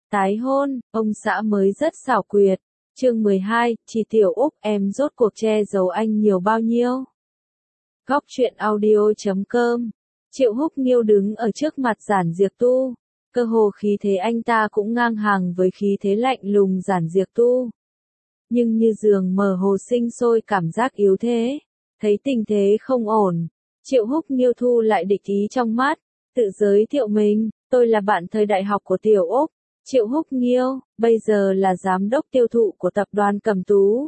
Tái hôn, ông xã mới rất xảo quyệt. Chương 12, Chi Tiểu Úc, em rốt cuộc che giấu anh nhiều bao nhiêu? Góc truyện audio.com. Triệu Húc Nghiêu đứng ở trước mặt Giản Diệp Tu, cơ hồ khí thế anh ta cũng ngang hàng với khí thế lạnh lùng Giản Diệp Tu. Nhưng như giường mờ hồ sinh sôi cảm giác yếu thế, thấy tình thế không ổn, Triệu Húc Nghiêu thu lại địch ý trong mắt, tự giới thiệu mình, tôi là bạn thời đại học của Tiểu Úc, Triệu Húc Nghiêu, bây giờ là giám đốc tiêu thụ của tập đoàn Cẩm Tú.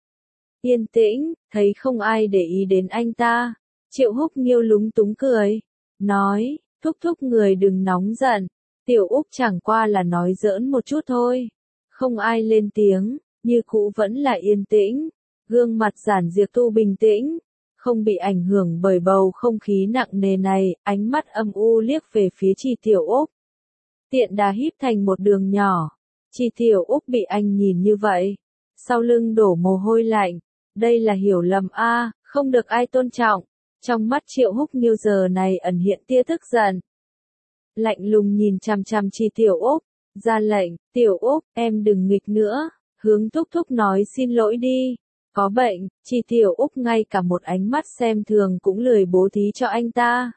Yên tĩnh, thấy không ai để ý đến anh ta, Triệu Húc Nghiêu lúng túng cười, nói, thúc người đừng nóng giận, Tiểu Úc chẳng qua là nói giỡn một chút thôi. Không ai lên tiếng, như cũ vẫn là yên tĩnh, gương mặt Giản Diệp Tu bình tĩnh, không bị ảnh hưởng bởi bầu không khí nặng nề này, ánh mắt âm u liếc về phía Chi Tiểu Úc. Tiện đà híp thành một đường nhỏ, Chi Tiểu Úc bị anh nhìn như vậy, sau lưng đổ mồ hôi lạnh, đây là hiểu lầm a, không được ai tôn trọng. Trong mắt Triệu Húc Nghiêu giờ này ẩn hiện tia tức giận. Lạnh lùng nhìn chằm chằm Chi Tiểu Úc, ra lệnh, Tiểu Úc, em đừng nghịch nữa, hướng thúc nói xin lỗi đi. Có bệnh, Chi Tiểu Úc ngay cả một ánh mắt xem thường cũng lười bố thí cho anh ta.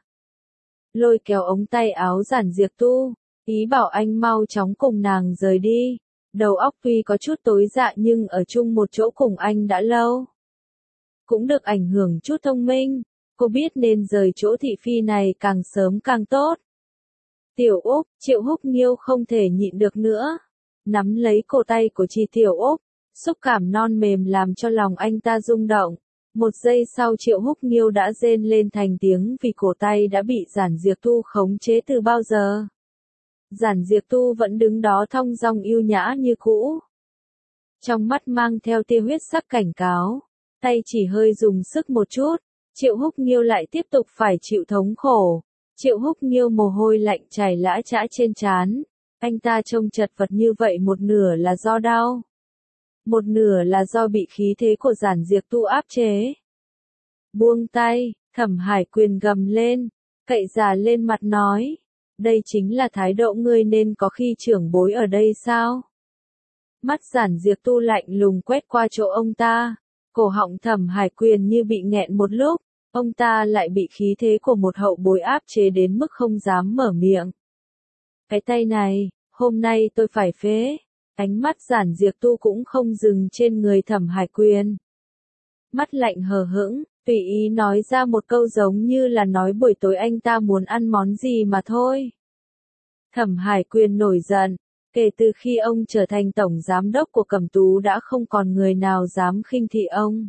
Lôi kéo ống tay áo Giản Diệp Tu, ý bảo anh mau chóng cùng nàng rời đi. Đầu óc tuy có chút tối dạ nhưng ở chung một chỗ cùng anh đã lâu, cũng được ảnh hưởng chút thông minh. Cô biết nên rời chỗ thị phi này càng sớm càng tốt. Tiểu Úc, Triệu Húc Nghiêu không thể nhịn được nữa, nắm lấy cổ tay của Chi Tiểu Úc, xúc cảm non mềm làm cho lòng anh ta rung động. Một giây sau Triệu Húc Nghiêu đã rên lên thành tiếng vì cổ tay đã bị Giản Diệp Tu khống chế từ bao giờ. Giản Diệp Tu vẫn đứng đó thong dong yêu nhã như cũ, trong mắt mang theo tia huyết sắc cảnh cáo, tay chỉ hơi dùng sức một chút. Triệu Húc Nghiêu lại tiếp tục phải chịu thống khổ. Triệu Húc Nghiêu mồ hôi lạnh chảy lã chã trên trán. Anh ta trông chật vật như vậy một nửa là do đau, một nửa là do bị khí thế của Giản Diệp Tu áp chế. Buông tay, Thẩm Hải Quyền gầm lên, cậy già lên mặt nói, đây chính là thái độ ngươi nên có khi trưởng bối ở đây sao? Mắt Giản Diệp Tu lạnh lùng quét qua chỗ ông ta. Cổ họng Thẩm Hải Quyền như bị nghẹn một lúc, ông ta lại bị khí thế của một hậu bối áp chế đến mức không dám mở miệng. Cái tay này, hôm nay tôi phải phế. Ánh mắt Giản Diệp Tu cũng không dừng trên người Thẩm Hải Quyền. Mắt lạnh hờ hững, tùy ý nói ra một câu giống như là nói buổi tối anh ta muốn ăn món gì mà thôi. Thẩm Hải Quyền nổi giận. Kể từ khi ông trở thành tổng giám đốc của Cẩm Tú đã không còn người nào dám khinh thị ông.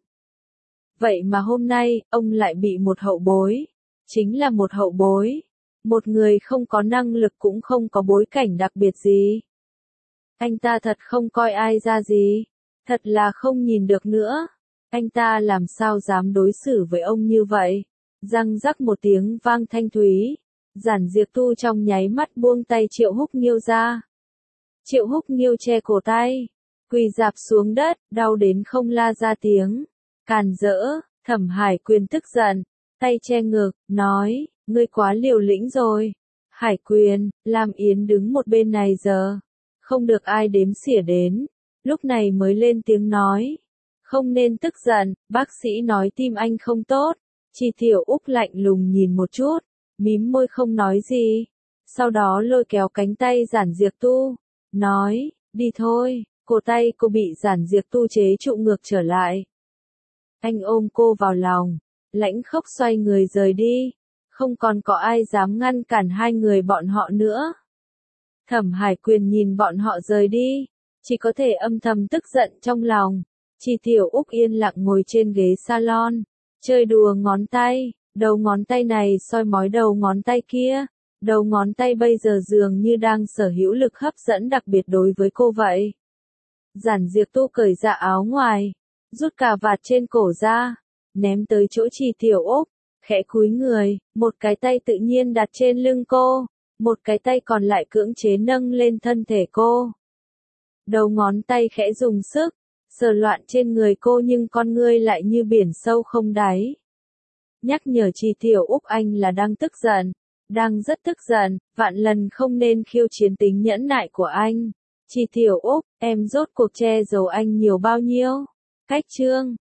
Vậy mà hôm nay, ông lại bị một hậu bối. Chính là một hậu bối. Một người không có năng lực cũng không có bối cảnh đặc biệt gì. Anh ta thật không coi ai ra gì. Thật là không nhìn được nữa. Anh ta làm sao dám đối xử với ông như vậy. Răng rắc một tiếng vang thanh thúy. Giản Diệp Tu trong nháy mắt buông tay Triệu Húc Nghiêu ra. Triệu Húc Nghiêu che cổ tay, quỳ rạp xuống đất, đau đến không la ra tiếng. Càn rỡ, Thẩm Hải Quyền tức giận, tay che ngực, nói, ngươi quá liều lĩnh rồi. Hải Quyền, Lam Yến đứng một bên này giờ, không được ai đếm xỉa đến, lúc này mới lên tiếng nói. Không nên tức giận, bác sĩ nói tim anh không tốt. Chi Tiểu Úc lạnh lùng nhìn một chút, mím môi không nói gì, sau đó lôi kéo cánh tay Giản Diệp Tu. Nói, đi thôi, cổ tay cô bị Giản Diệp Tu chế trụ ngược trở lại. Anh ôm cô vào lòng, lãnh khốc xoay người rời đi, không còn có ai dám ngăn cản hai người bọn họ nữa. Thẩm Hải Quyền nhìn bọn họ rời đi, chỉ có thể âm thầm tức giận trong lòng. Chi Tiểu Úc yên lặng ngồi trên ghế salon, chơi đùa ngón tay, đầu ngón tay này soi mói đầu ngón tay kia. Đầu ngón tay bây giờ dường như đang sở hữu lực hấp dẫn đặc biệt đối với cô vậy. Giản Diệp Tu cởi dạ áo ngoài, rút cà vạt trên cổ ra, ném tới chỗ Chi Tiểu Úc, khẽ cúi người, một cái tay tự nhiên đặt trên lưng cô, một cái tay còn lại cưỡng chế nâng lên thân thể cô. Đầu ngón tay khẽ dùng sức, sờ loạn trên người cô nhưng con ngươi lại như biển sâu không đáy. Nhắc nhở Chi Tiểu Úc anh là đang tức giận. Đang rất tức giận, vạn lần không nên khiêu chiến tính nhẫn nại của anh. Chị Tiểu Úc, em rốt cuộc che giấu anh nhiều bao nhiêu? Cách chương